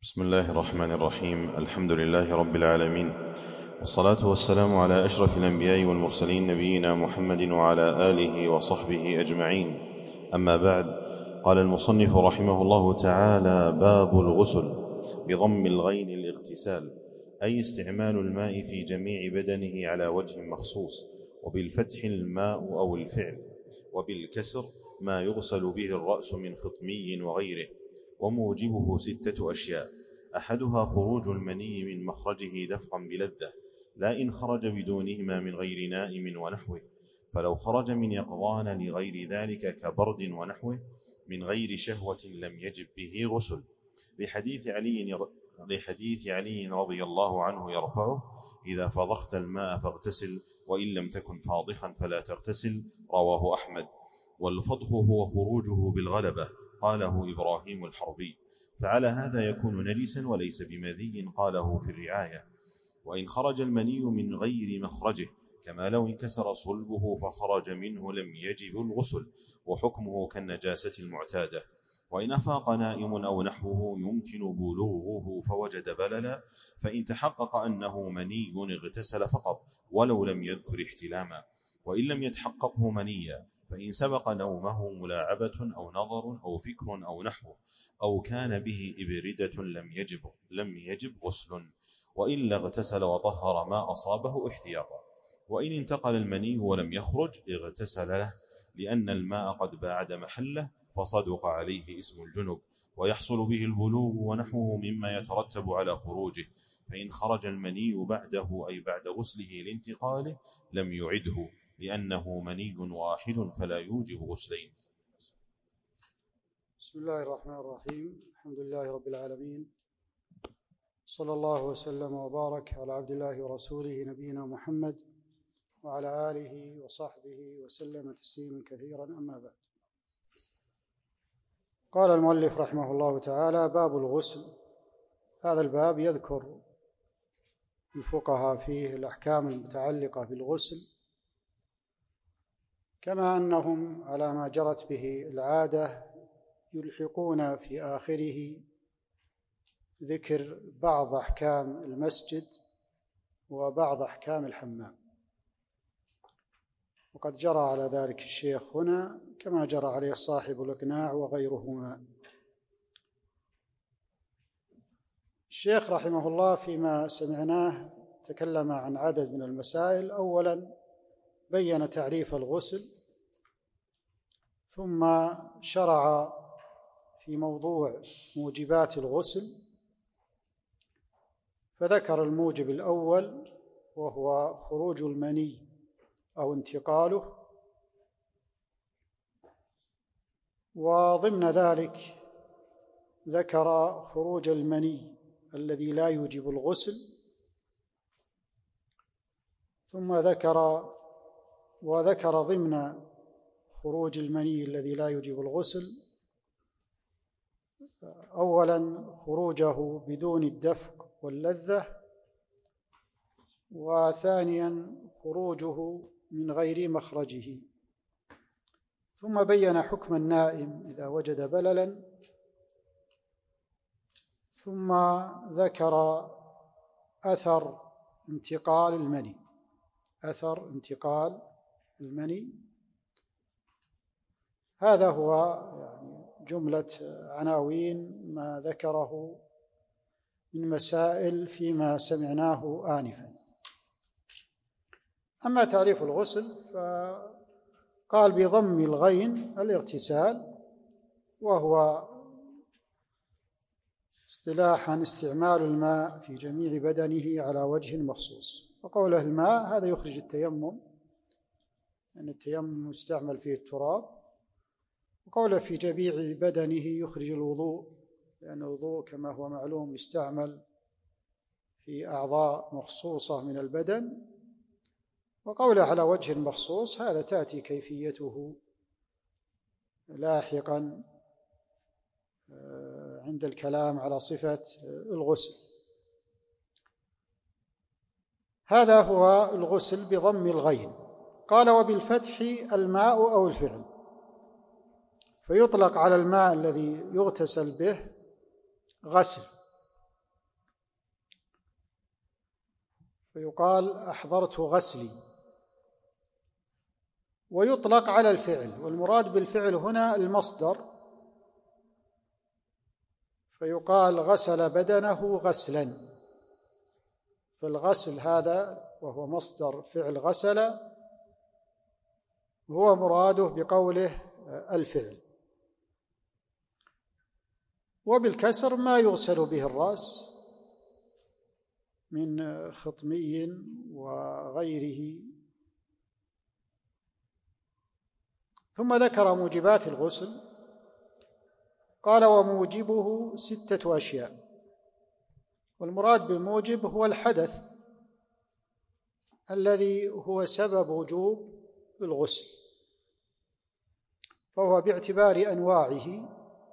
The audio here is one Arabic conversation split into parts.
بسم الله الرحمن الرحيم. الحمد لله رب العالمين، والصلاة والسلام على أشرف الأنبياء والمرسلين نبينا محمد وعلى آله وصحبه أجمعين. أما بعد، قال المصنف رحمه الله تعالى: باب الغسل بضم الغين الاغتسال، أي استعمال الماء في جميع بدنه على وجه مخصوص، وبالفتح الماء أو الفعل، وبالكسر ما يغسل به الرأس من خطمي وغيره. وموجبه 6 أشياء: أحدها خروج المني من مخرجه دفقا بلذة، لا إن خرج بدونهما من غير نائم ونحوه، فلو خرج من يقظان لغير ذلك كبرد ونحوه من غير شهوة لم يجب به غسل، لحديث علي رضي الله عنه يرفعه: إذا فضخت الماء فاغتسل، وإن لم تكن فاضخا فلا تغتسل. رواه أحمد. والفضخ هو خروجه بالغلبة، قاله إبراهيم الحربي، فعلى هذا يكون نجسا وليس بمذي، قاله في الرعاية. وإن خرج المني من غير مخرجه، كما لو انكسر صلبه فخرج منه، لم يجب الغسل، وحكمه كالنجاسة المعتادة. وإن أفاق نائم أو نحوه يمكن بلوغه فوجد بللا، فإن تحقق أنه مني اغتسل فقط ولو لم يذكر احتلاما. وإن لم يتحققه منيا، فإن سبق نومه ملاعبة أو نظر أو فكر أو نحو، أو كان به إبردة لم يجب غسل، وإلا اغتسل وطهر ما أصابه احتياطا. وإن انتقل المني ولم يخرج اغتسل له، لأن الماء قد باعد محله فصدق عليه اسم الجنب، ويحصل به البلوغ ونحوه مما يترتب على خروجه. فإن خرج المني بعده، أي بعد غسله لانتقاله، لم يعده، لأنه مني واحد فلا يوجب غسلين. بسم الله الرحمن الرحيم. الحمد لله رب العالمين، صلى الله وسلم وبارك على عبد الله ورسوله نبينا محمد وعلى آله وصحبه وسلم تسليما كثيرا. أما بعد، قال المؤلف رحمه الله تعالى: باب الغسل. هذا الباب يذكر الفقهاء فيه الأحكام المتعلقة بالغسل، كما أنهم على ما جرت به العادة يلحقون في آخره ذكر بعض أحكام المسجد وبعض أحكام الحمام، وقد جرى على ذلك الشيخ هنا كما جرى عليه صاحب الإقناع وغيرهما. الشيخ رحمه الله فيما سمعناه تكلم عن عدد من المسائل. أولا بين تعريف الغسل، ثم شرع في موضوع موجبات الغسل، فذكر الموجب الأول وهو خروج المني أو انتقاله، وضمن ذلك ذكر خروج المني الذي لا يوجب الغسل، ثم وذكر ضمن خروج المني الذي لا يوجب الغسل أولا خروجه بدون الدفق واللذة، وثانيا خروجه من غير مخرجه، ثم بين حكم النائم إذا وجد بللا، ثم ذكر أثر انتقال المني. هذا هو جملة عناوين ما ذكره من مسائل فيما سمعناه آنفا. أما تعريف الغسل فقال بضم الغين الاغتسال، وهو اصطلاحا استعمال الماء في جميع بدنه على وجه مخصوص. وقوله الماء هذا يخرج التيمم، لأن التيمم يستعمل فيه التراب. وقوله في جميع بدنه يخرج الوضوء، لأن الوضوء كما هو معلوم يستعمل في أعضاء مخصوصة من البدن. وقوله على وجه مخصوص هذا تأتي كيفيته لاحقا عند الكلام على صفة الغسل. هذا هو الغسل بضم الغين. قال: وبالفتح الماء أو الفعل، فيطلق على الماء الذي يغتسل به غسل، فيقال أحضرت غسلي. ويطلق على الفعل، والمراد بالفعل هنا المصدر، فيقال غسل بدنه غسلا. فالغسل هذا وهو مصدر فعل غسل هو مراده بقوله الفعل. وبالكسر ما يغسل به الرأس من خطمي وغيره. ثم ذكر موجبات الغسل، قال وموجبه 6 أشياء. والمراد بالموجب هو الحدث الذي هو سبب وجوب الغسل، فهو باعتبار أنواعه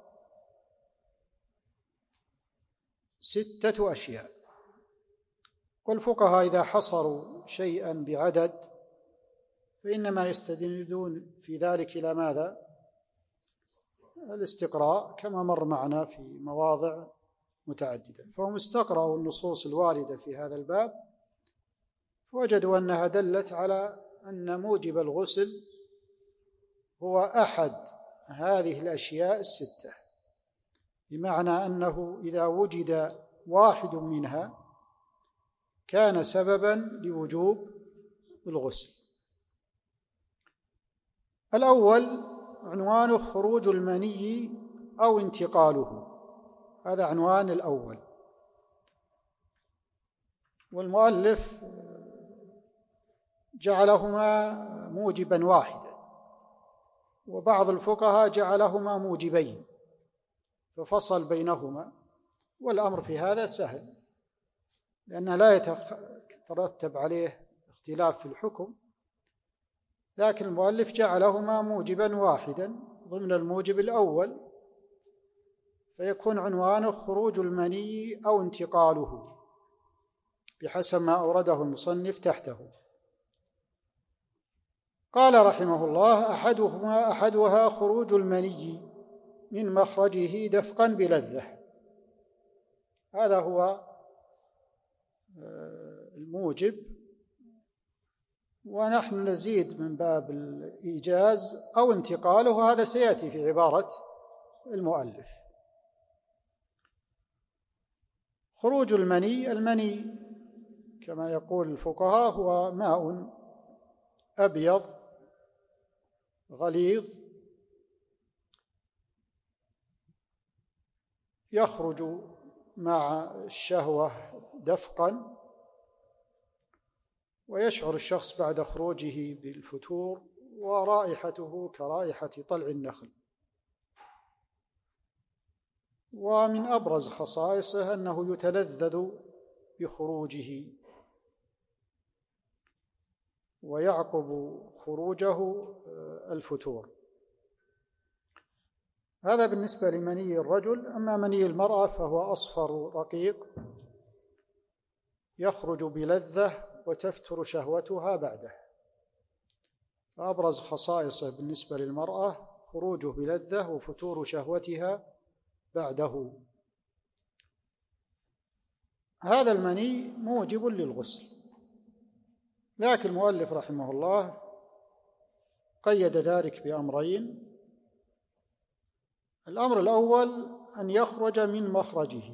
6 أشياء. والفقهاء إذا حصروا شيئا بعدد فإنما يستندون في ذلك إلى ماذا؟ الاستقراء، كما مر معنا في مواضع متعددة. فهم استقرأوا النصوص الواردة في هذا الباب فوجدوا أنها دلت على أن موجب الغسل هو أحد هذه الأشياء 6، بمعنى أنه إذا وجد واحد منها كان سببا لوجوب الغسل. الأول عنوانه خروج المني أو انتقاله، هذا عنوان الأول. والمؤلف جعلهما موجبا واحدا، وبعض الفقهاء جعلهما موجبين ففصل بينهما. والأمر في هذا سهل لأنه لا يترتب عليه اختلاف في الحكم، لكن المؤلف جعلهما موجبا واحدا ضمن الموجب الأول، فيكون عنوانه خروج المني أو انتقاله بحسب ما أورده المصنف تحته. قال رحمه الله أحدها خروج المني من مخرجه دفقا بلذة. هذا هو الموجب، ونحن نزيد من باب الإيجاز أو انتقاله، هذا سيأتي في عبارة المؤلف. خروج المني كما يقول الفقهاء هو ماء أبيض غليظ يخرج مع الشهوة دفقا، ويشعر الشخص بعد خروجه بالفتور، ورائحته كرائحة طلع النخل. ومن أبرز خصائصه أنه يتلذذ بخروجه، ويعقب خروجه الفتور. هذا بالنسبة لمني الرجل. أما مني المرأة فهو أصفر رقيق يخرج بلذة وتفتر شهوتها بعده. فأبرز خصائصه بالنسبة للمرأة خروجه بلذة وفتور شهوتها بعده. هذا المني موجب للغسل، لكن المؤلف رحمه الله قيد ذلك بأمرين. الأمر الأول أن يخرج من مخرجه،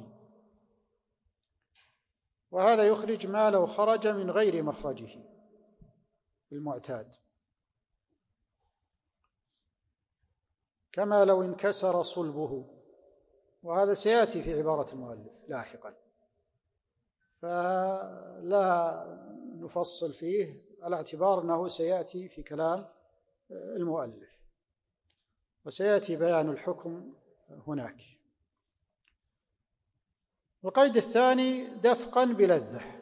وهذا يخرج ما لو خرج من غير مخرجه المعتاد، كما لو انكسر صلبه، وهذا سيأتي في عبارة المؤلف لاحقا، فلا نفصل فيه على اعتبار أنه سيأتي في كلام المؤلف، وسيأتي بيان الحكم هناك. القيد الثاني دفقا بلذة،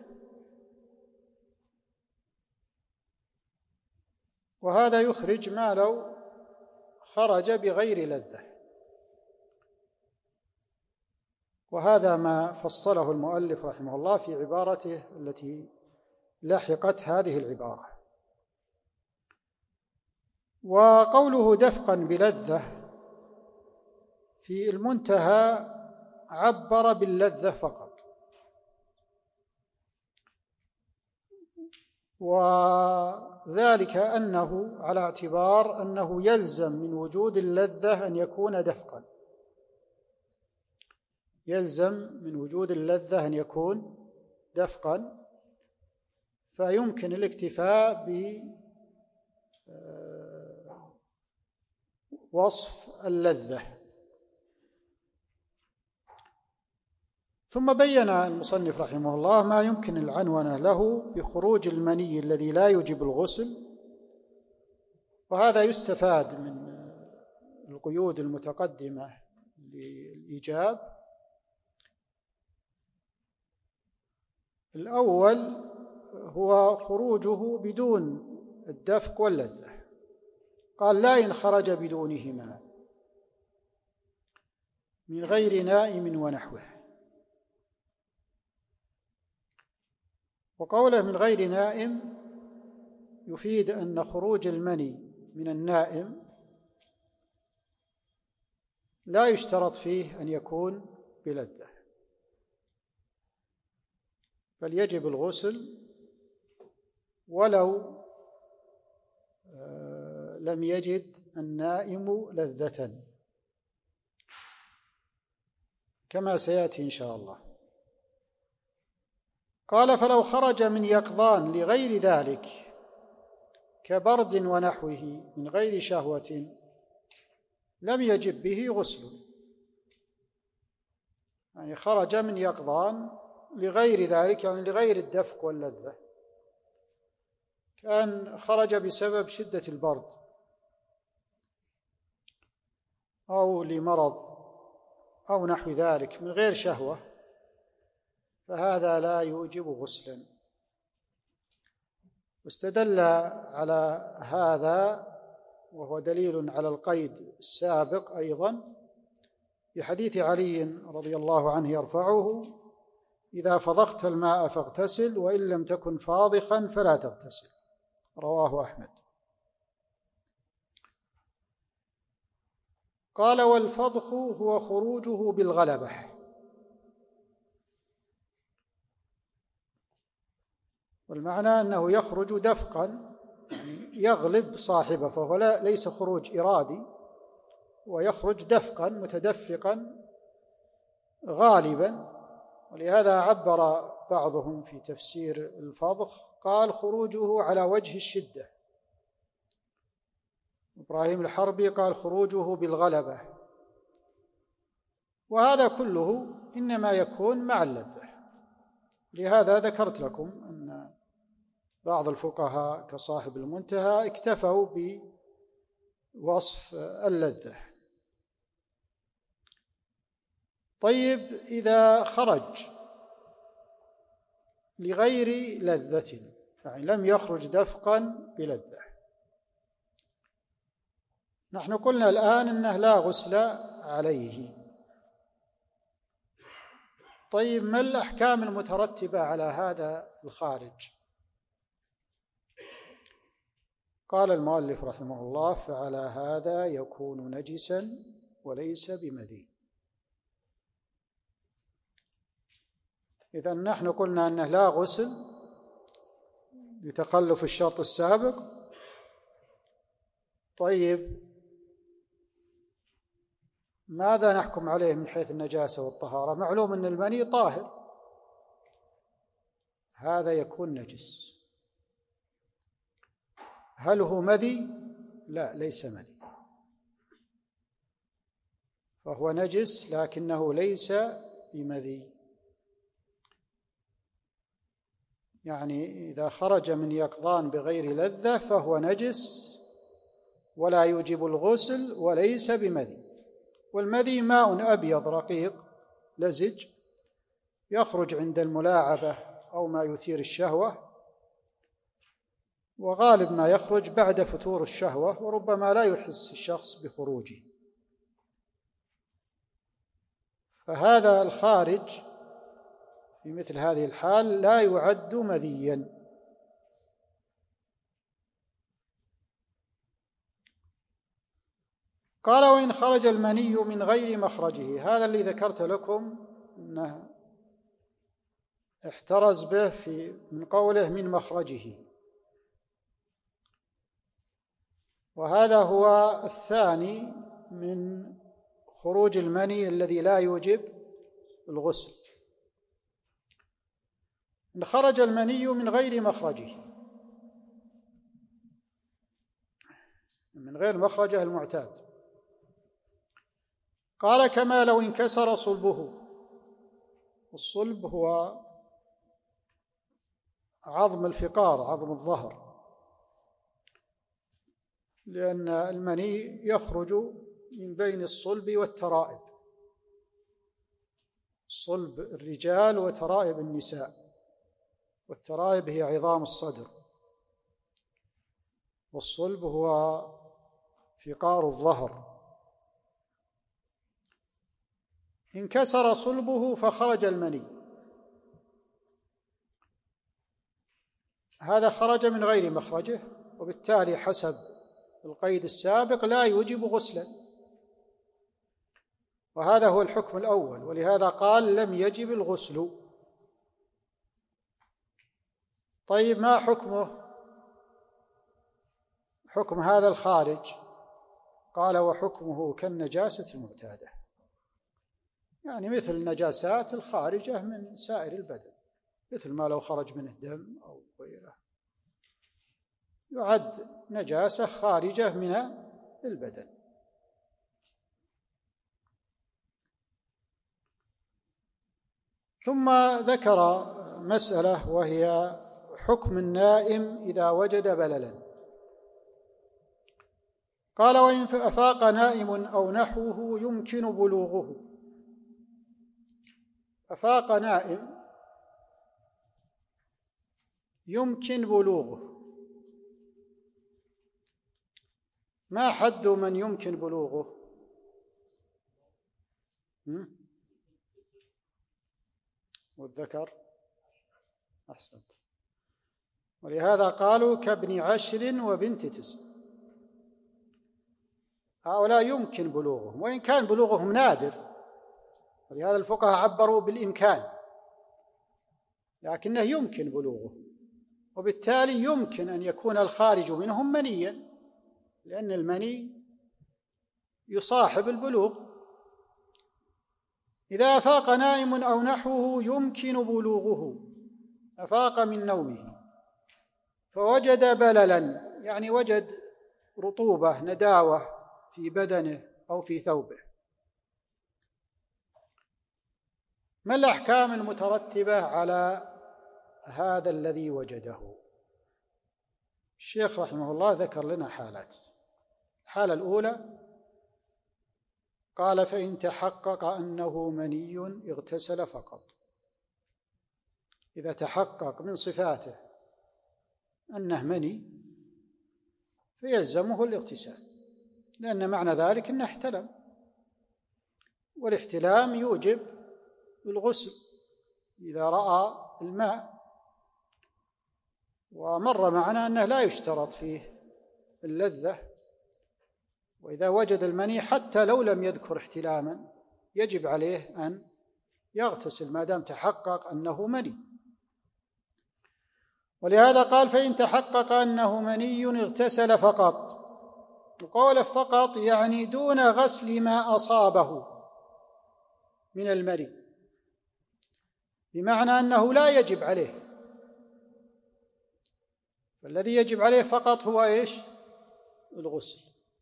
وهذا يخرج ما لو خرج بغير لذة، وهذا ما فصله المؤلف رحمه الله في عبارته التي لحقت هذه العبارة. وقوله دفقا بلذة في المنتهى عبر باللذة فقط، وذلك أنه على اعتبار أنه يلزم من وجود اللذة أن يكون دفقا، يلزم من وجود اللذة أن يكون دفقا، فيمكن الاكتفاء بوصف اللذة. ثم بين المصنف رحمه الله ما يمكن العنونة له بخروج المني الذي لا يوجب الغسل، وهذا يستفاد من القيود المتقدمة للإيجاب. الأول هو خروجه بدون الدفق واللذة، قال لا إن خرج بدونهما من غير نائم ونحوه. وقوله من غير نائم يفيد أن خروج المني من النائم لا يشترط فيه أن يكون بلذة، بل يجب الغسل ولو لم يجد النائم لذة، كما سيأتي إن شاء الله. قال فلو خرج من يقظان لغير ذلك كبرد ونحوه من غير شهوة لم يجب به غسل، يعني خرج من يقظان لغير ذلك، يعني لغير الدفق واللذة، كان خرج بسبب شدة البرد أو لمرض أو نحو ذلك من غير شهوة، فهذا لا يوجب غسلا. واستدل على هذا وهو دليل على القيد السابق أيضا بحديث علي رضي الله عنه يرفعه: إذا فضخت الماء فاغتسل وإن لم تكن فاضخا فلا تغتسل، رواه أحمد. قال والفضخ هو خروجه بالغلبة، والمعنى أنه يخرج دفقا، يعني يغلب صاحبه، فهو ليس خروج إرادي، ويخرج دفقا متدفقا غالبا. ولهذا عبر بعضهم في تفسير الفضخ قال خروجه على وجه الشدة. إبراهيم الحربي قال خروجه بالغلبة. وهذا كله إنما يكون مع اللذة. لهذا ذكرت لكم أن بعض الفقهاء كصاحب المنتهى اكتفوا بوصف اللذة. طيب، إذا خرج لغير لذة، يعني لم يخرج دفقا بلذة، نحن قلنا الآن أنه لا غسل عليه. طيب، ما الأحكام المترتبة على هذا الخارج؟ قال المؤلف رحمه الله: فعلى هذا يكون نجسا وليس بمذي. إذن نحن قلنا أنه لا غسل لتخلف الشرط السابق. طيب، ماذا نحكم عليه من حيث النجاسة والطهارة؟ معلوم أن المني طاهر، هذا يكون نجس. هل هو مذي؟ لا، ليس مذي، فهو نجس لكنه ليس بمذي. يعني إذا خرج من يقظان بغير لذة فهو نجس ولا يوجب الغسل وليس بمذي. والمذي ماء أبيض رقيق لزج يخرج عند الملاعبة أو ما يثير الشهوة، وغالب ما يخرج بعد فتور الشهوة، وربما لا يحس الشخص بخروجه. فهذا الخارج في مثل هذه الحال لا يعد مذيا. قال: وإن خرج المني من غير مخرجه، هذا اللي ذكرت لكم أنه احترز به من قوله من مخرجه، وهذا هو الثاني من خروج المني الذي لا يوجب الغسل. إن خرج المني من غير مخرجه، من غير مخرجه المعتاد، قال كما لو انكسر صلبه. الصلب هو عظم الفقار، عظم الظهر، لأن المني يخرج من بين الصلب والترائب، صلب الرجال وترائب النساء، والترائب هي عظام الصدر، والصلب هو فقار الظهر. انكسر صلبه فخرج المني، هذا خرج من غير مخرجه، وبالتالي حسب القيد السابق لا يوجب غسلا، وهذا هو الحكم الأول، ولهذا قال لم يجب الغسل. طيب ما حكمه؟ حكم هذا الخارج؟ قال وحكمه كالنجاسة المعتادة، يعني مثل النجاسات الخارجة من سائر البدن، مثل ما لو خرج منه دم أو غيره، يعد نجاسة خارجة من البدن. ثم ذكر مسألة وهي حكم النائم إذا وجد بللا. قال وإن أفاق نائم أو نحوه يمكن بلوغه. أفاق نائم يمكن بلوغه، ما حد من يمكن بلوغه؟ والذكر؟ أحسنت. ولهذا قالوا كابن 10 وبنت 9، هؤلاء يمكن بلوغهم، وإن كان بلوغهم نادر، ولهذا الفقهاء عبروا بالإمكان، لكنه يمكن بلوغه، وبالتالي يمكن أن يكون الخارج منهم منيا، لأن المني يصاحب البلوغ. إذا أفاق نائم أو نحوه يمكن بلوغه، أفاق من نومه فوجد بللا، يعني وجد رطوبة، نداوة في بدنه أو في ثوبه. ما الأحكام المترتبة على هذا الذي وجده؟ الشيخ رحمه الله ذكر لنا حالات. الحالة الأولى قال فإن تحقق أنه مني اغتسل فقط. إذا تحقق من صفاته أنه مني فيلزمه الاغتسال، لأن معنى ذلك أنه احتلم، والاحتلام يوجب الغسل إذا رأى الماء. ومر معنا أنه لا يشترط فيه اللذة، وإذا وجد المني حتى لو لم يذكر احتلاما يجب عليه أن يغتسل ما دام تحقق أنه مني. ولهذا قال فإن تحقق أنه مني اغتسل فقط. وقوله فقط يعني دون غسل ما أصابه من المني، بمعنى أنه لا يجب عليه، فالذي يجب عليه فقط هو إيش؟ الغسل.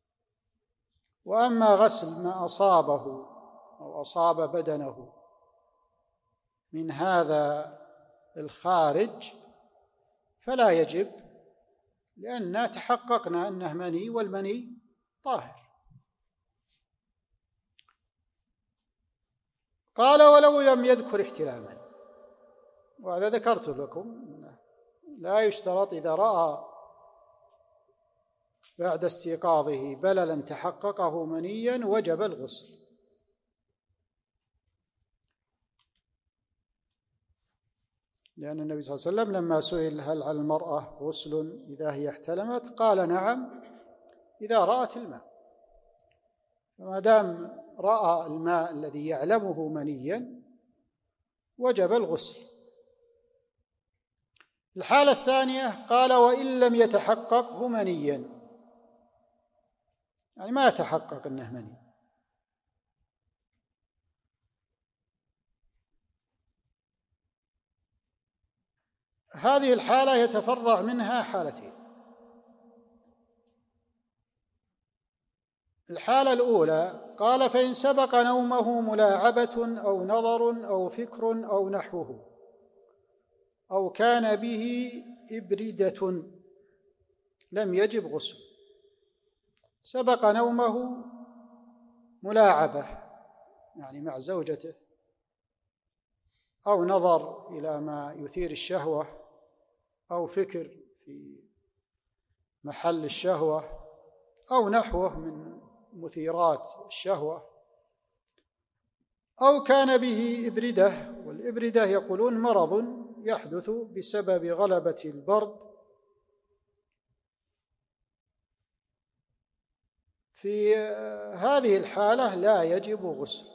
وأما غسل ما أصابه أو أصاب بدنه من هذا الخارج فلا يجب، لأننا تحققنا أنه مني، والمني طاهر. قال ولو لم يذكر احتلاما، وهذا ذكرت لكم لا يشترط إذا رأى بعد استيقاظه بللا تحققه منيا وجب الغسل. لأن النبي صلى الله عليه وسلم لما سئل هل على المرأة غسل إذا هي احتلمت قال نعم إذا رأت الماء، فما دام رأى الماء الذي يعلمه منيا وجب الغسل. الحالة الثانية قال وإن لم يتحققه منيا، يعني ما يتحقق أنه مني. هذه الحالة يتفرع منها حالتين. الحالة الأولى قال: فإن سبق نومه ملاعبة أو نظر أو فكر أو نحوه أو كان به إبردة لم يجب غسل. سبق نومه ملاعبة يعني مع زوجته، أو نظر إلى ما يثير الشهوة، أو فكر في محل الشهوة، أو نحوه من مثيرات الشهوة، أو كان به إبردة. والإبردة يقولون مرض يحدث بسبب غلبة البرد. في هذه الحالة لا يجب غسل.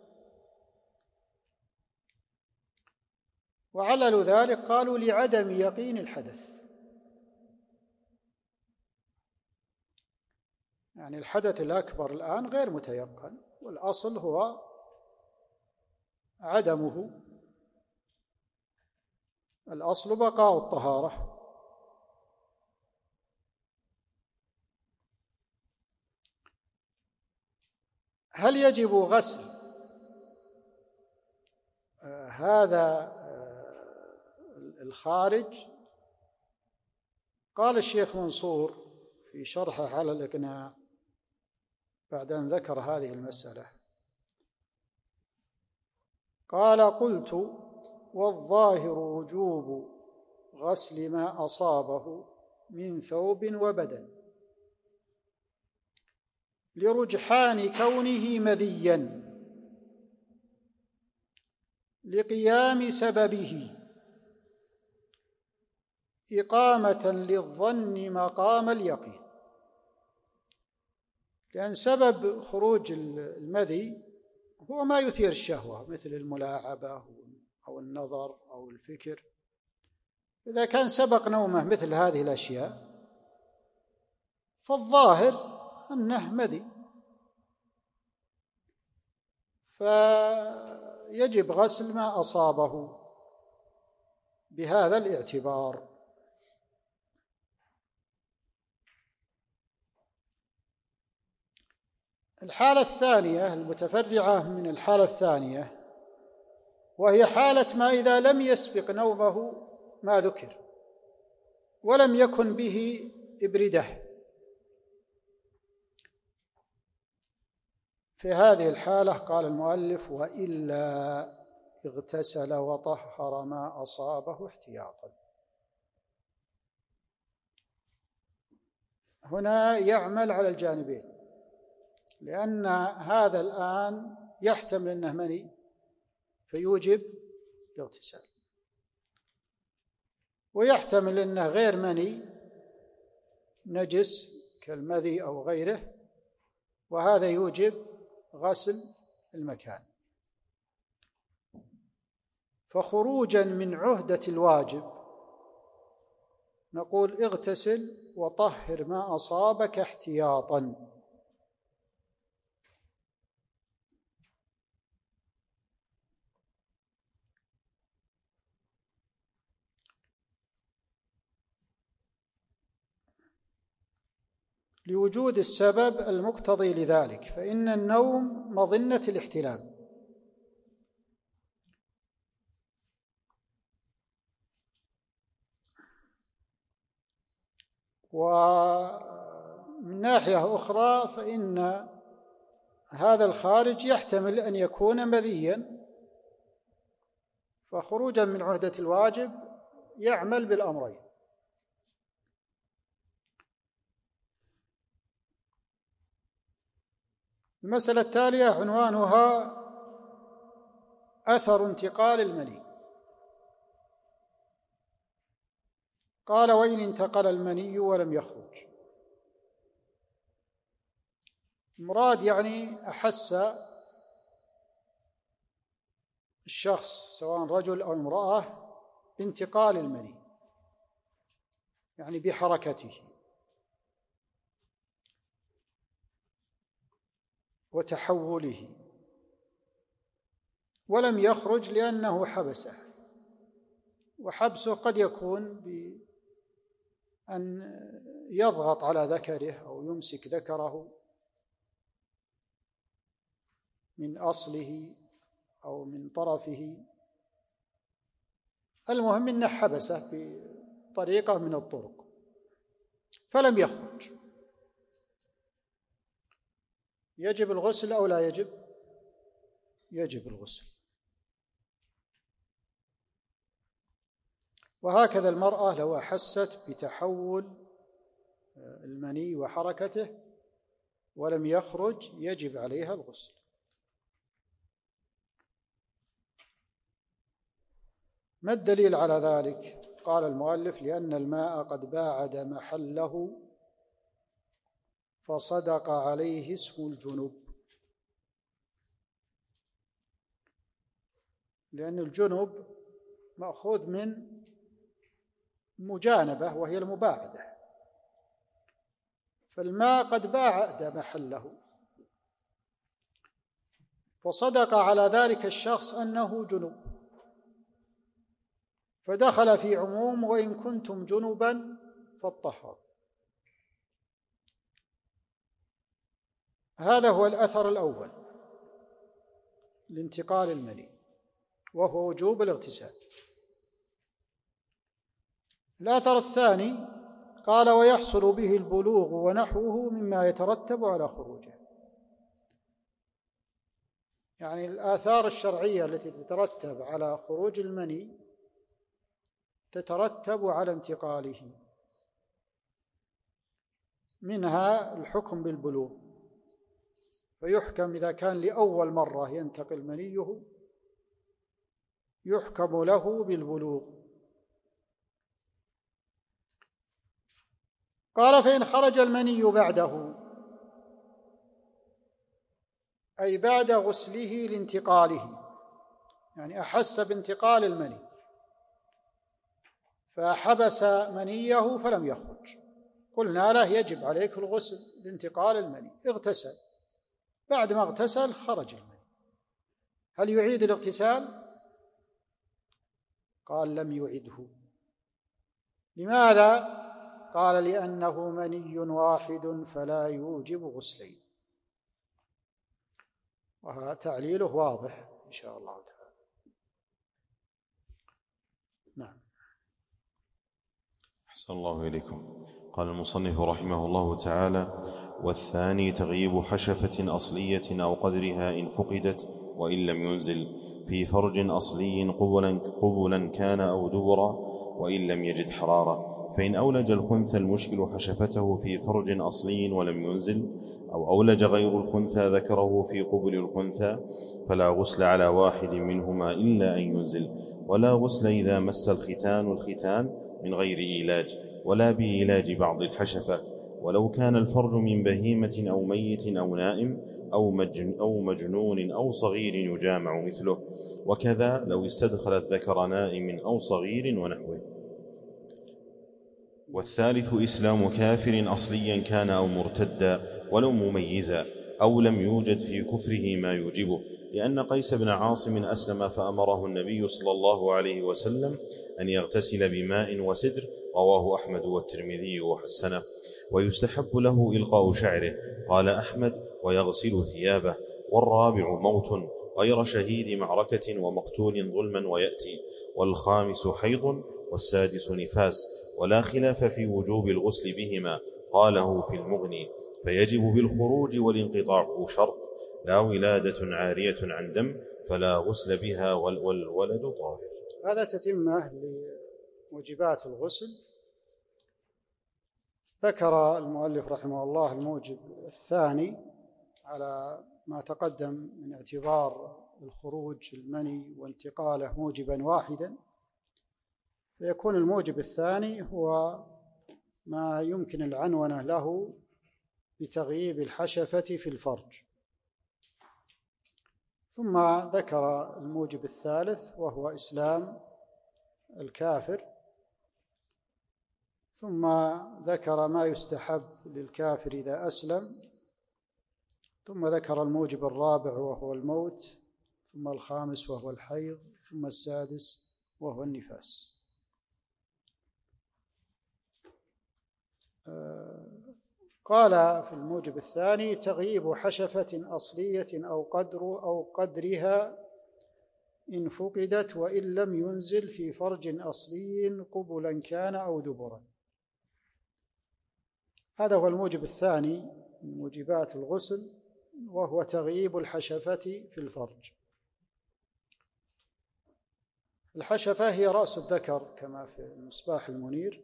وعللوا ذلك قالوا: لعدم يقين الحدث، يعني الحدث الأكبر الآن غير متيقن، والأصل هو عدمه، الأصل بقاء الطهارة. هل يجب غسل هذا الخارج؟ قال الشيخ منصور في شرحه على الإقناع بعد أن ذكر هذه المسألة، قال: قلت: والظاهر وجوب غسل ما أصابه من ثوب وبدن لرجحان كونه مذيا لقيام سببه إقامة للظن مقام اليقين. لأن سبب خروج المذي هو ما يثير الشهوة مثل الملاعبة أو النظر أو الفكر. إذا كان سبق نومه مثل هذه الأشياء فالظاهر أنه مذي، فيجب غسل ما أصابه بهذا الاعتبار. الحالة الثانية المتفرعة من الحالة الثانية، وهي حالة ما إذا لم يسبق نومه ما ذكر ولم يكن به إبردة. في هذه الحالة قال المؤلف: وإلا اغتسل وطهر ما أصابه احتياطا. هنا يعمل على الجانبين، لأن هذا الآن يحتمل أنه مني فيوجب الاغتسال، ويحتمل أنه غير مني نجس كالمذي أو غيره، وهذا يوجب غسل المكان. فخروجا من عهدة الواجب نقول: اغتسل وطهر ما أصابك احتياطا. لوجود السبب المقتضي لذلك، فإن النوم مظنة الاحتلام. ومن ناحية أخرى فإن هذا الخارج يحتمل أن يكون مذيا، فخروجا من عهدة الواجب يعمل بالأمرين. المسألة التالية عنوانها أثر انتقال المني. قال: وإن انتقل المني ولم يخرج. المراد يعني أحس الشخص سواء رجل أو امرأة بانتقال المني، يعني بحركته. وتحوله، ولم يخرج لأنه حبسه، وحبسه قد يكون بأن يضغط على ذكره أو يمسك ذكره من أصله أو من طرفه، المهم أنه حبسه بطريقة من الطرق فلم يخرج. يجب الغسل أو لا يجب؟ يجب الغسل. وهكذا المرأة لو أحست بتحول المني وحركته ولم يخرج يجب عليها الغسل. ما الدليل على ذلك؟ قال المؤلف: لأن الماء قد باعد محله فصدق عليه اسم الجنوب. لأن الجنوب مأخوذ من مجانبة وهي المباعدة، فالماء قد باعد محله فصدق على ذلك الشخص أنه جنوب، فدخل في عموم وإن كنتم جنبا فاطهروا. هذا هو الأثر الأول لانتقال المني، وهو وجوب الاغتسال. الأثر الثاني قال: ويحصل به البلوغ ونحوه مما يترتب على خروجه. يعني الآثار الشرعية التي تترتب على خروج المني تترتب على انتقاله، منها الحكم بالبلوغ، فيحكم إذا كان لأول مرة ينتقل منيه يحكم له بالبلوغ. قال: فإن خرج المني بعده، أي بعد غسله لانتقاله، يعني أحس بانتقال المني فحبس منيه فلم يخرج، قلنا له: يجب عليك الغسل لانتقال المني. اغتسل، بعد ما اغتسل خرج المني، هل يعيد الاغتسال؟ قال: لم يعده. لماذا؟ قال: لأنه مني واحد فلا يوجب غسلين. وهذا تعليله واضح إن شاء الله تعالى. نعم. أحسن الله إليكم. قال المصنف رحمه الله تعالى: والثاني تغييب حشفة أصلية أو قدرها إن فقدت وإن لم ينزل في فرج أصلي قبلا كان أو دبرا وإن لم يجد حرارة. فإن أولج الخنثى المشكل حشفته في فرج أصلي ولم ينزل، أو أولج غير الخنثى ذكره في قبل الخنثى، فلا غسل على واحد منهما إلا أن ينزل، ولا غسل إذا مس الختان من غير إيلاج، ولا بإيلاج بعض الحشفة، ولو كان الفرج من بهيمة أو ميت أو نائم أو مجنون أو صغير يجامع مثله، وكذا لو استدخل الذكر نائم أو صغير ونحوه. والثالث إسلام كافر أصليا كان أو مرتدا ولو مميزا، أو لم يوجد في كفره ما يوجبه، لأن قيس بن عاصم أسلم فأمره النبي صلى الله عليه وسلم أن يغتسل بماء وسدر، رواه أحمد والترمذي وحسنه. ويستحب له إلقاء شعره، قال أحمد: ويغسل ثيابه. والرابع موت غير شهيد معركة ومقتول ظلما ويأتي. والخامس حيض، والسادس نفاس، ولا خلاف في وجوب الغسل بهما، قاله في المغني. فيجب بالخروج والانقطاع شرط، لا ولادة عارية عن دم فلا غسل بها والولد طاهر. هذا تتمة لموجبات الغسل. ذكر المؤلف رحمه الله الموجب الثاني على ما تقدم من اعتبار الخروج المني وانتقاله موجبا واحدا، فيكون الموجب الثاني هو ما يمكن العنونة له بتغييب الحشفة في الفرج. ثم ذكر الموجب الثالث وهو إسلام الكافر، ثم ذكر ما يستحب للكافر إذا أسلم، ثم ذكر الموجب الرابع وهو الموت، ثم الخامس وهو الحيض، ثم السادس وهو النفاس. قال في الموجب الثاني: تغييب حشفة أصلية أو قدرها إن فقدت وإن لم ينزل في فرج أصلي قبلا كان أو دبرا. هذا هو الموجب الثاني من موجبات الغسل، وهو تغييب الحشفة في الفرج. الحشفة هي رأس الذكر كما في المصباح المنير،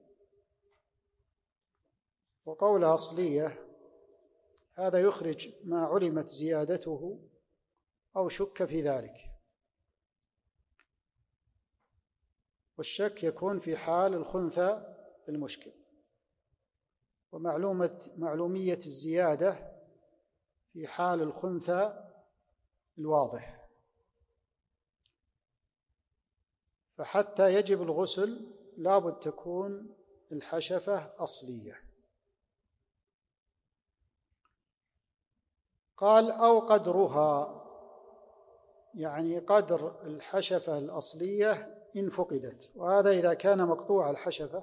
وقولها أصلية هذا يخرج ما علمت زيادته أو شك في ذلك، والشك يكون في حال الخنثى المشكل، ومعلومية الزيادة في حال الخنثى الواضح. فحتى يجب الغسل لابد تكون الحشفة أصلية. قال: أو قدرها، يعني قدر الحشفة الأصلية إن فقدت، وهذا إذا كان مقطوع الحشفة،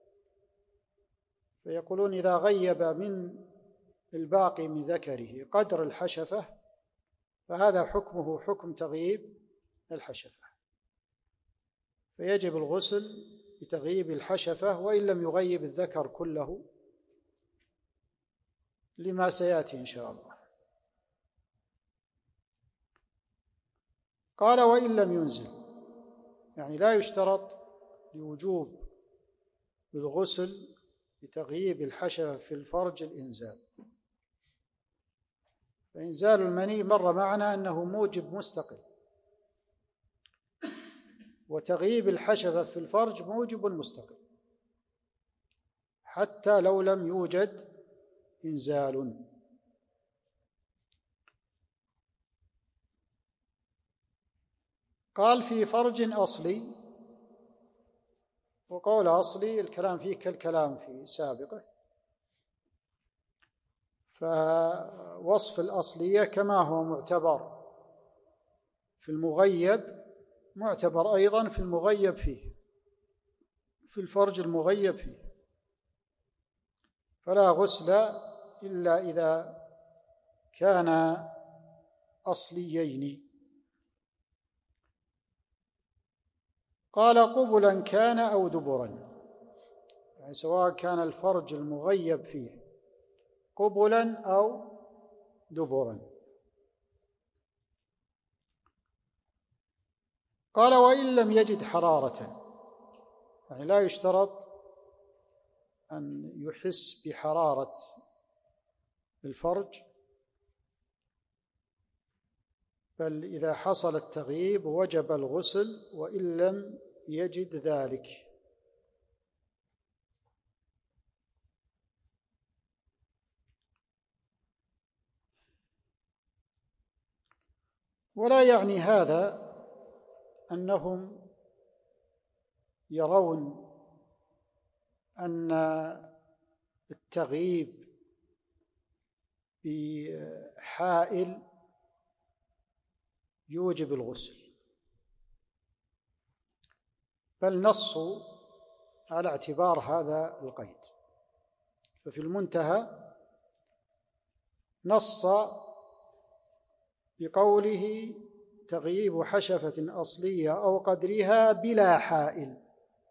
فيقولون إذا غيب من الباقي من ذكره قدر الحشفة فهذا حكمه حكم تغييب الحشفة، فيجب الغسل بتغييب الحشفة وإن لم يغيب الذكر كله، لما سيأتي إن شاء الله. قال: وإن لم ينزل، يعني لا يشترط لوجوب الغسل بتغييب الحشفة في الفرج الإنزال. فإنزال المني مر معنا أنه موجب مستقل، وتغييب الحشفة في الفرج موجب مستقل حتى لو لم يوجد إنزال. قال: في فرج أصلي، وقول أصلي الكلام فيه كالكلام في سابقه، فوصف الأصلية كما هو معتبر في المغيب معتبر أيضا في المغيب فيه، في الفرج المغيب فيه، فلا غسل إلا إذا كان أصليين. قال: قبلا كان أو دبرا، يعني سواء كان الفرج المغيب فيه قبلا أو دبرا. قال: وإن لم يجد حرارة، يعني لا يشترط أن يحس بحرارة الفرج، بل إذا حصل التغييب وجب الغسل وإن لم يجد ذلك. ولا يعني هذا أنهم يرون أن التغييب بحائل يوجب الغسل، بل نصوا على اعتبار هذا القيد. ففي المنتهى نص بقوله: تغييب حشفة أصلية أو قدرها بلا حائل،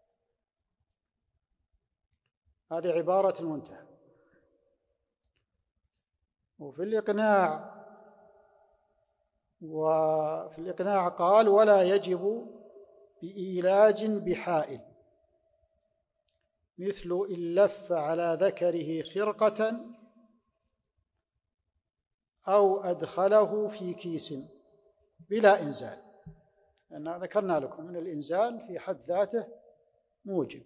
هذه عبارة المنتهى. وفي الإقناع قال: ولا يجب بإيلاج بحائل، مثل إن لف على ذكره خرقة أو أدخله في كيس بلا إنزال، لأن ذكرنا لكم أن الإنزال في حد ذاته موجب.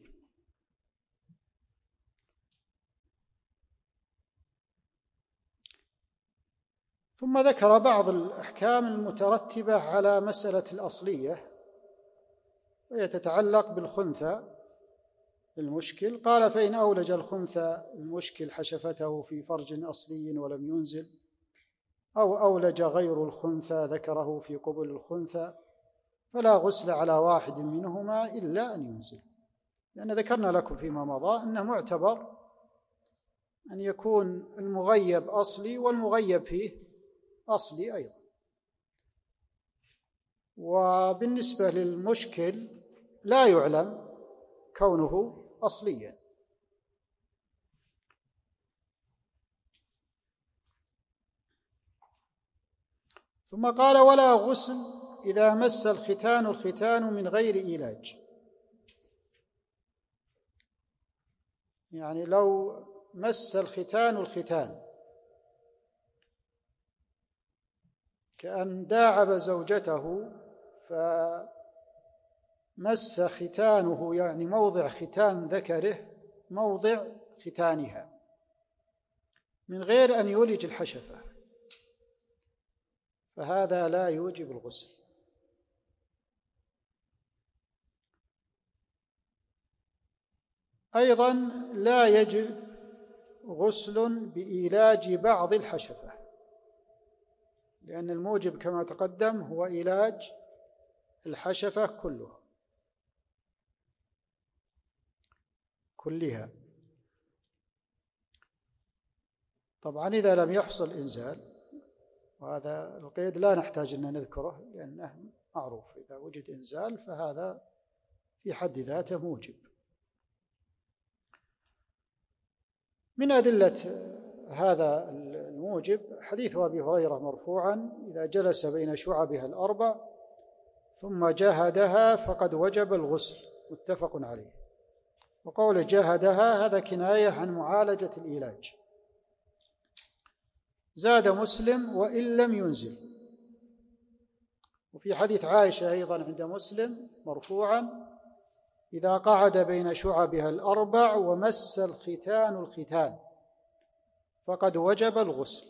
ثم ذكر بعض الأحكام المترتبة على مسألة الأصلية، وهي تتعلق بالخنثى المشكل. قال: فإن أولج الخنثى المشكل حشفته في فرج أصلي ولم ينزل، أو أولج غير الخنثى ذكره في قبل الخنثى فلا غسل على واحد منهما إلا أن ينزل، لأن ذكرنا لكم فيما مضى أنه معتبر أن يكون المغيب أصلي والمغيب فيه أصلي أيضا. وبالنسبة للمشكل لا يعلم كونه أصليا. ثم قال: ولا غسل إذا مس الختان من غير إيلاج. يعني لو مس الختان كأن داعب زوجته فمس ختانه، يعني موضع ختان ذكره موضع ختانها، من غير أن يولج الحشفة، فهذا لا يوجب الغسل. أيضا لا يجب غسل بإيلاج بعض الحشفة، لأن الموجب كما تقدم هو إيلاج الحشفة كلها. طبعا إذا لم يحصل إنزال، وهذا القيد لا نحتاج أن نذكره لأنه معروف، إذا وجد إنزال فهذا في حد ذاته موجب. من أدلة هذا الموجب حديث أبي هريرة مرفوعا: إذا جلس بين شعبها الأربع ثم جهدها فقد وجب الغسل، متفق عليه. وقول جهدها هذا كناية عن معالجة الإيلاج. زاد مسلم: وإن لم ينزل. وفي حديث عائشة أيضا عند مسلم مرفوعا: إذا قعد بين شعبها الأربع ومس الختان فقد وجب الغسل.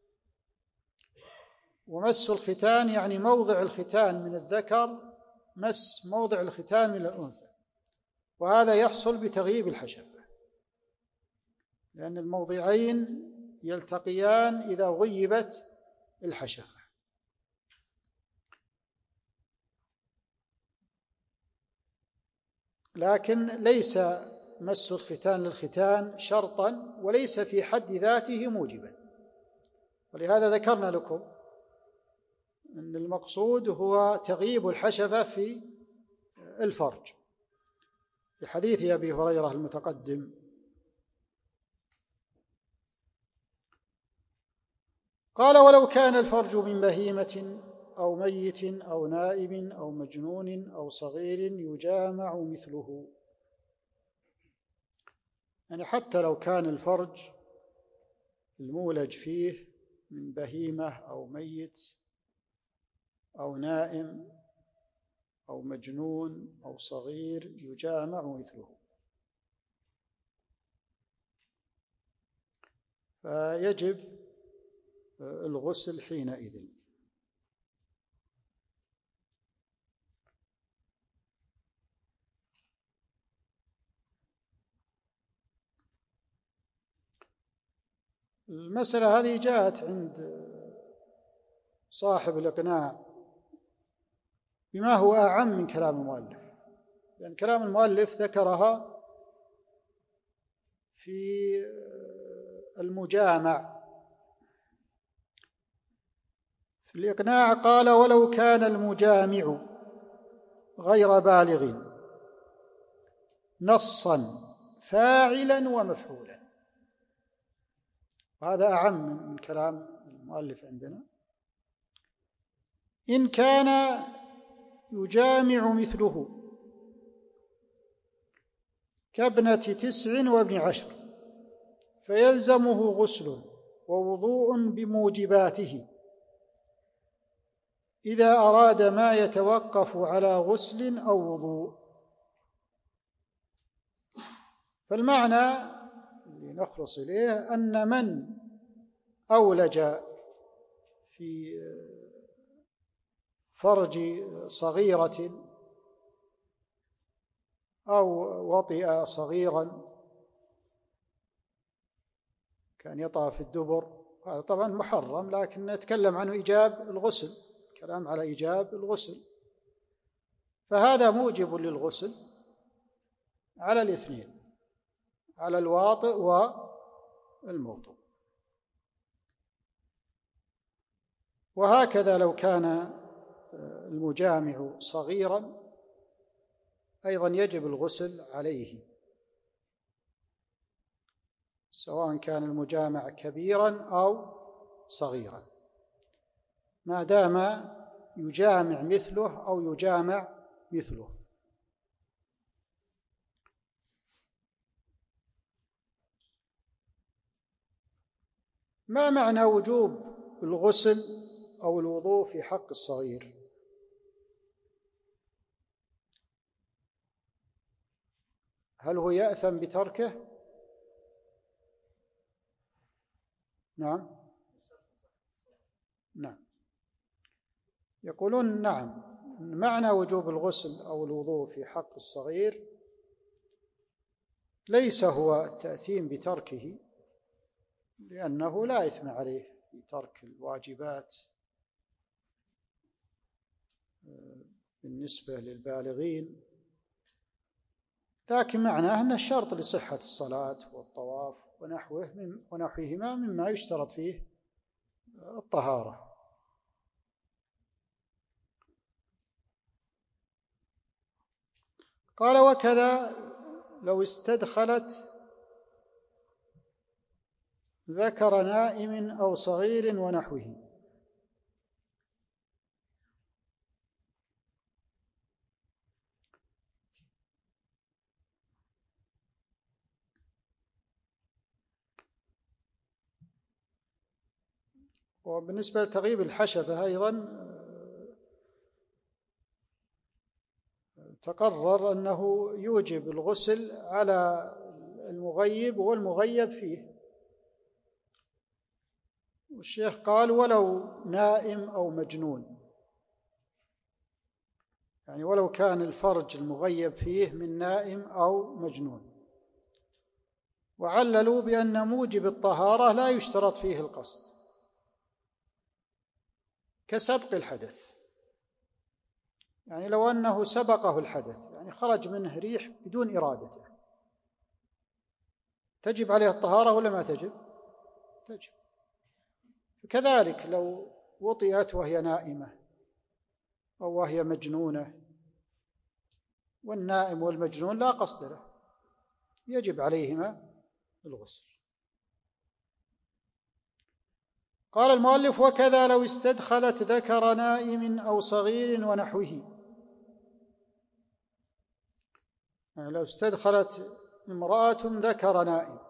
ومس الختان يعني موضع الختان من الذكر مس موضع الختان من الأنثى، وهذا يحصل بتغييب الحشفة، لأن الموضعين يلتقيان إذا غيبت الحشفة. لكن ليس مس الختان للختان شرطا، وليس في حد ذاته موجبا، ولهذا ذكرنا لكم أن المقصود هو تغييب الحشفة في الفرج، لحديث أبي هريرة المتقدم. قال: ولو كان الفرج من بهيمة أو ميت أو نائم أو مجنون أو صغير يجامع مثله. يعني حتى لو كان الفرج المولج فيه من بهيمة أو ميت أو نائم أو مجنون أو صغير يجامع مثله، فيجب الغسل حينئذ. المسألة هذه جاءت عند صاحب الإقناع بما هو أعم من كلام المؤلف، لأن كلام المؤلف ذكرها في المجامع. في الإقناع قال: ولو كان المجامع غير بالغ نصا فاعلا ومفعولا. وهذا أعم من كلام المؤلف عندنا. إن كان يجامع مثله كابنة 9 وابن 10 فيلزمه غسل ووضوء بموجباته إذا أراد ما يتوقف على غسل أو وضوء. فالمعنى اللي نخلص إليه أن من أولج في فرج صغيرة أو وطئ صغيرا كان يطأ في الدبر هذا طبعا محرم، لكن نتكلم عن إيجاب الغسل، كلام على إيجاب الغسل، فهذا موجب للغسل على الاثنين، على الواطئ والموضوع. وهكذا لو كان المجامع صغيرا أيضا يجب الغسل عليه، سواء كان المجامع كبيرا أو صغيرا، ما دام يجامع مثله أو يجامع مثله. ما معنى وجوب الغسل أو الوضوء في حق الصغير؟ هل هو يأثم بتركه؟ نعم. يقولون نعم، معنى وجوب الغسل أو الوضوء في حق الصغير ليس هو التأثيم بتركه، لأنه لا إثم عليه في ترك الواجبات بالنسبة للبالغين، لكن معناه أن الشرط لصحة الصلاة والطواف ونحوهما مما يشترط فيه الطهارة. قال: وكذا لو استدخلت ذكر نائم أو صغير ونحوه. وبالنسبة لتغييب الحشفة أيضا تقرر أنه يوجب الغسل على المغيب والمغيب فيه، والشيخ قال: ولو نائم أو مجنون، يعني ولو كان الفرج المغيب فيه من نائم أو مجنون. وعللوا بأن موجب الطهارة لا يشترط فيه القصد كسبق الحدث، يعني لو أنه سبقه الحدث، يعني خرج منه ريح بدون إرادته، تجب عليه الطهارة ولا ما تجب؟ تجب. كذلك لو وطئت وهي نائمة أو وهي مجنونة، والنائم والمجنون لا قصد له، يجب عليهما الغسل. قال المؤلف: وكذا لو استدخلت ذكر نائم أو صغير ونحوه، يعني لو استدخلت امرأة ذكر نائم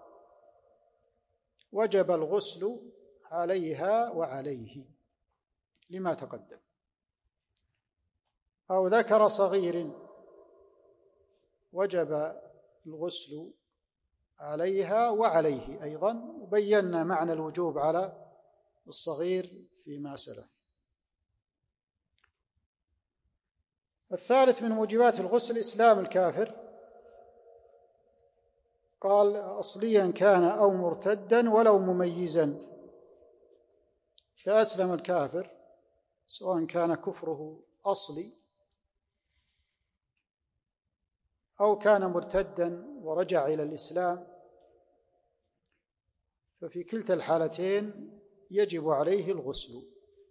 وجب الغسل عليها وعليه لما تقدم، أو ذكر صغير وجب الغسل عليها وعليه أيضا، وبينا معنى الوجوب على الصغير فيما سلف. الثالث من موجبات الغسل إسلام الكافر. قال: أصليا كان أو مرتدا ولو مميزا، فأسلم الكافر سواء كان كفره أصلي أو كان مرتدا ورجع إلى الإسلام، ففي كلتا الحالتين يجب عليه الغسل.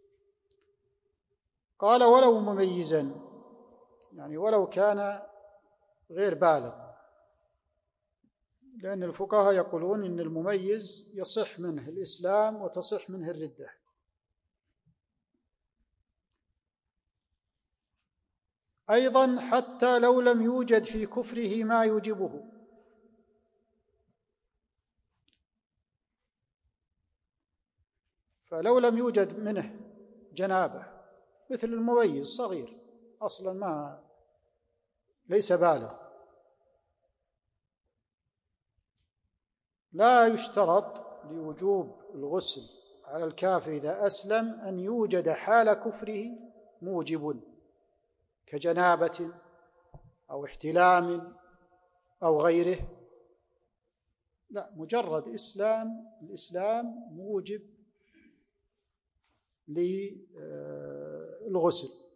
قال: ولو مميزا، يعني ولو كان غير بالغ، لأن الفقهاء يقولون إن المميز يصح منه الإسلام وتصح منه الردة. أيضا حتى لو لم يوجد في كفره ما يوجبه، فلو لم يوجد منه جنابة مثل المميز صغير أصلا ليس بالغ، لا يشترط لوجوب الغسل على الكافر إذا أسلم أن يوجد حال كفره موجب كجنابة أو احتلام أو غيره، لا، مجرد الإسلام موجب للغسل.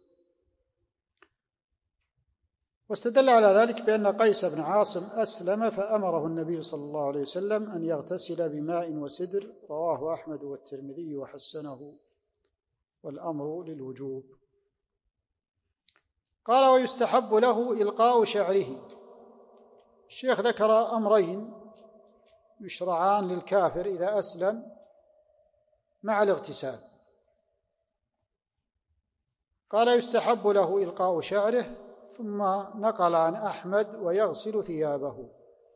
واستدل على ذلك بأن قيس بن عاصم أسلم فأمره النبي صلى الله عليه وسلم أن يغتسل بماء وسدر، رواه أحمد والترمذي وحسنه، والأمر للوجوب. قال: ويستحب له إلقاء شعره. الشيخ ذكر أمرين يشرعان للكافر إذا أسلم مع الاغتسال. قال: يستحب له إلقاء شعره، ثم نقل عن أحمد: ويغسل ثيابه.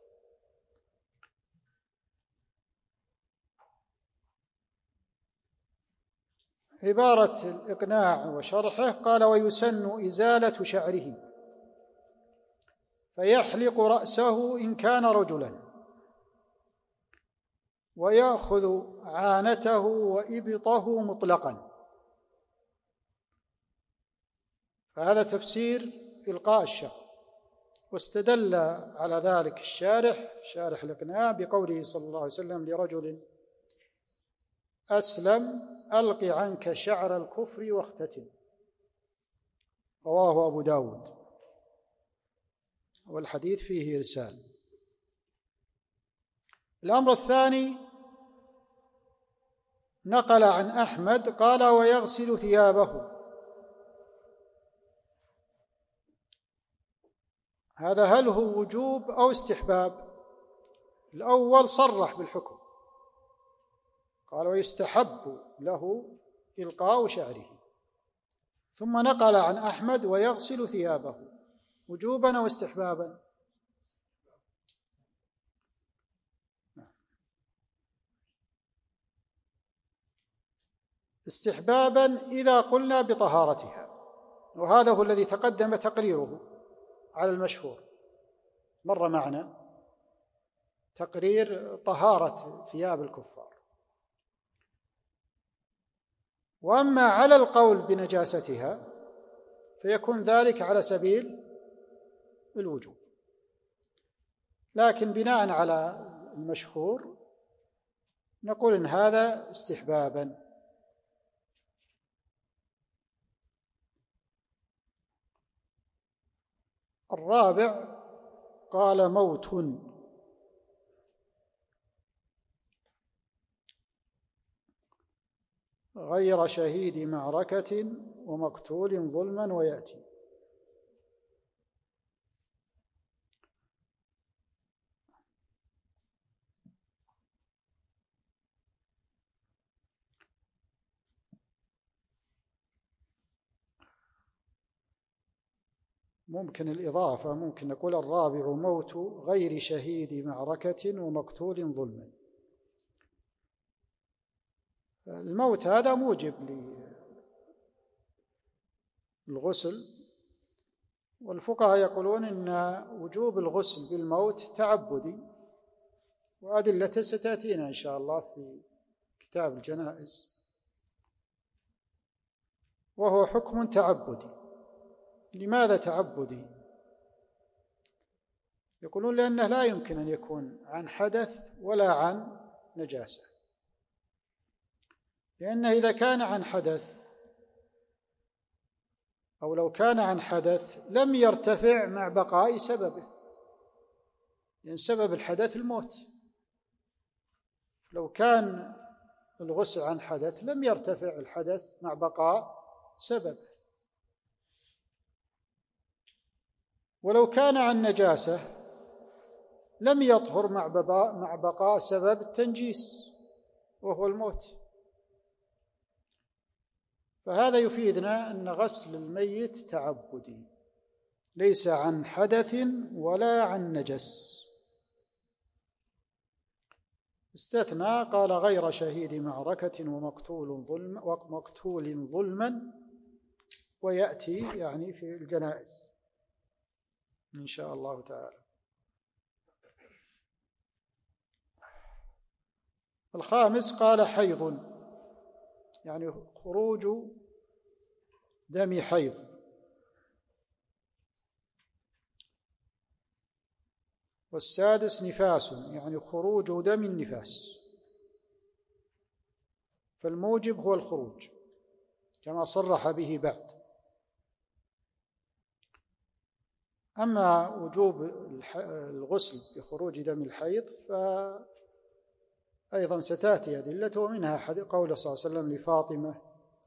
عبارة الإقناع وشرحه: قال: ويسن إزالة شعره، فيحلق رأسه إن كان رجلا، ويأخذ عانته وإبطه مطلقا. فهذا تفسير إلقاء الشعر. واستدل على ذلك شارح الإقناع بقوله صلى الله عليه وسلم لرجل أسلم: ألق عنك شعر الكفر واختتن، رواه أبو داود، والحديث فيه إرسال. الأمر الثاني نقل عن أحمد قال: ويغسل ثيابه. هذا هل هو وجوب أو استحباب؟ الأول صرح بالحكم، قال: ويستحب له إلقاء شعره، ثم نقل عن أحمد: ويغسل ثيابه، وجوبا أو استحبابا؟ استحبابا إذا قلنا بطهارتها، وهذا هو الذي تقدم تقريره على المشهور، مر معنا تقرير طهارة ثياب الكفار. وأما على القول بنجاستها فيكون ذلك على سبيل الوجوب، لكن بناء على المشهور نقول إن هذا استحبابا. الرابع قال: موت، غير شهيد معركة ومقتول ظلما ويأتي. ممكن الإضافة، ممكن نقول: الرابع موت غير شهيد معركة ومقتول ظلما. الموت هذا موجب للغسل، والفقهاء يقولون إن وجوب الغسل بالموت تعبدي، وأدلته ستأتينا إن شاء الله في كتاب الجنائز، وهو حكم تعبدي. لماذا تعبدي؟ يقولون لأنه لا يمكن أن يكون عن حدث ولا عن نجاسة، لأنه إذا كان عن حدث أو لو كان عن حدث لم يرتفع مع بقاء سببه، لأن سبب الحدث الموت. لو كان الغسل عن حدث لم يرتفع الحدث مع بقاء سببه، ولو كان عن نجاسة لم يطهر مع بقاء سبب التنجيس وهو الموت. فهذا يفيدنا أن غسل الميت تعبدي، ليس عن حدث ولا عن نجس. استثنى قال: غير شهيد معركة ومقتول ظلما ويأتي، يعني في الجنائز إن شاء الله تعالى. الخامس قال: حيض، يعني خروج دم حيض. والسادس نفاس، يعني خروج دم النفاس، فالموجب هو الخروج، كما صرح به بعد. أما وجوب الغسل بخروج دم الحيض فأيضا ستأتي أدلته، ومنها قوله صلى الله عليه وسلم لفاطمة: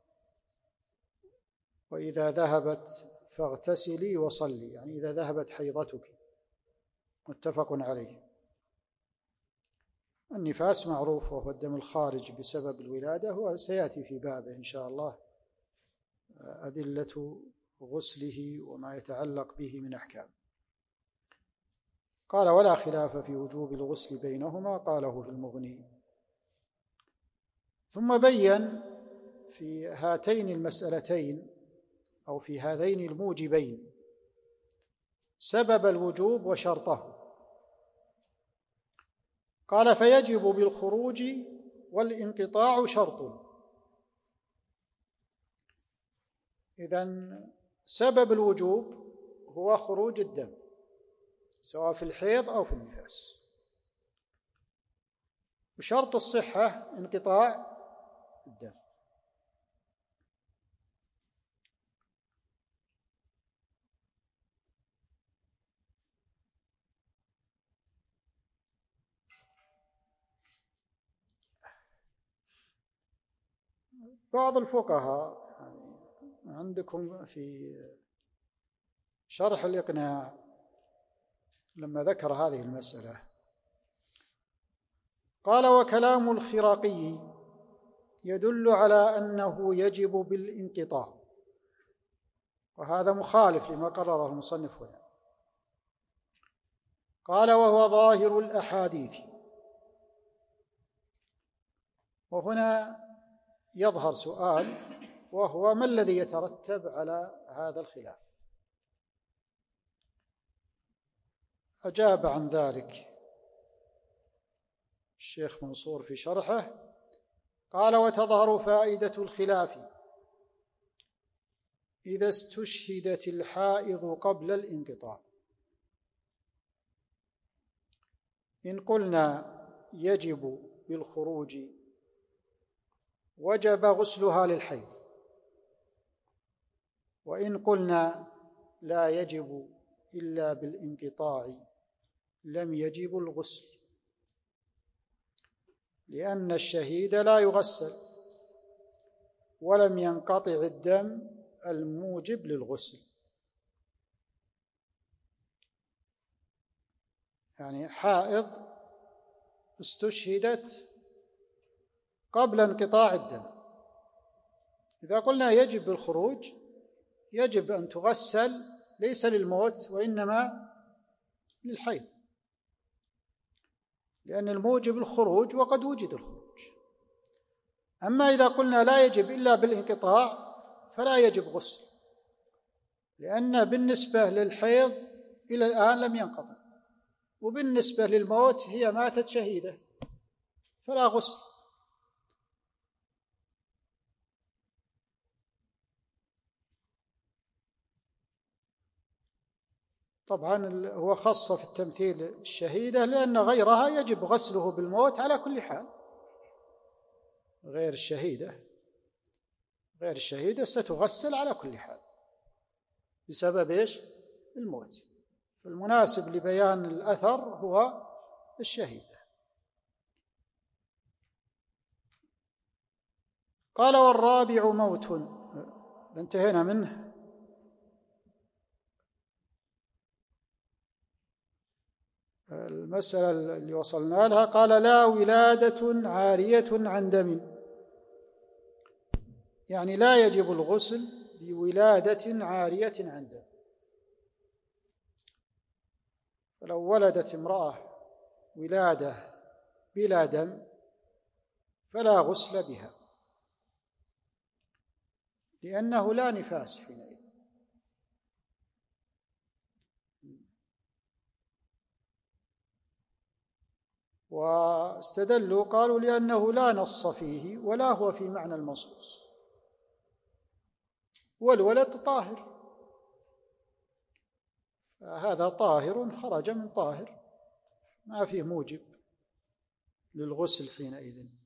وإذا ذهبت فاغتسلي وصلي، يعني إذا ذهبت حيضتك، متفق عليه. النفاس معروف وهو الدم الخارج بسبب الولادة، وسيأتي في بابه إن شاء الله أدلة غسله وما يتعلق به من أحكام. قال: ولا خلاف في وجوب الغسل بينهما، قاله في المغني. ثم بين في هاتين المسألتين أو في هذين الموجبين سبب الوجوب وشرطه. قال: فيجب بالخروج والانقطاع شرط. إذن سبب الوجوب هو خروج الدم، سواء في الحيض أو في النفاس، وشرط الصحة انقطاع الدم. بعض الفقهاء عندكم في شرح الإقناع لما ذكر هذه المسألة قال: وكلام الخراقي يدل على أنه يجب بالانقطاع، وهذا مخالف لما قرره المصنف هنا. قال: وهو ظاهر الأحاديث. وهنا يظهر سؤال، وهو: ما الذي يترتب على هذا الخلاف؟ أجاب عن ذلك الشيخ منصور في شرحه، قال: وتظهر فائدة الخلاف إذا استشهدت الحائض قبل الانقطاع. إن قلنا يجب بالخروج وجب غسلها للحيض، وإن قلنا لا يجب إلا بالانقطاع لم يجب الغسل، لأن الشهيد لا يغسل ولم ينقطع الدم الموجب للغسل. يعني حائض استشهدت قبل انقطاع الدم، إذا قلنا يجب بالخروج يجب أن تغسل ليس للموت وإنما للحيض، لأن الموجب الخروج وقد وجد الخروج. أما إذا قلنا لا يجب إلا بالانقطاع فلا يجب غسل، لأن بالنسبة للحيض إلى الآن لم ينقطع، وبالنسبة للموت هي ماتت شهيدة فلا غسل. طبعا هو خص في التمثيل الشهيدة لأن غيرها يجب غسله بالموت على كل حال، غير الشهيدة ستغسل على كل حال بسبب إيش؟ الموت. فالمناسب لبيان الأثر هو الشهيدة. قال: والرابع موت. انتهينا منه. المسألة اللي وصلنا لها قال: لا ولادة عارية عن دم، يعني لا يجب الغسل بولادة عارية عن دم. فلو ولدت امرأة ولادة بلا دم فلا غسل بها، لأنه لا نفاس حينئذ. واستدلوا قالوا: لأنه لا نص فيه ولا هو في معنى المنصوص، والولد طاهر، فهذا طاهر خرج من طاهر، ما فيه موجب للغسل حينئذ.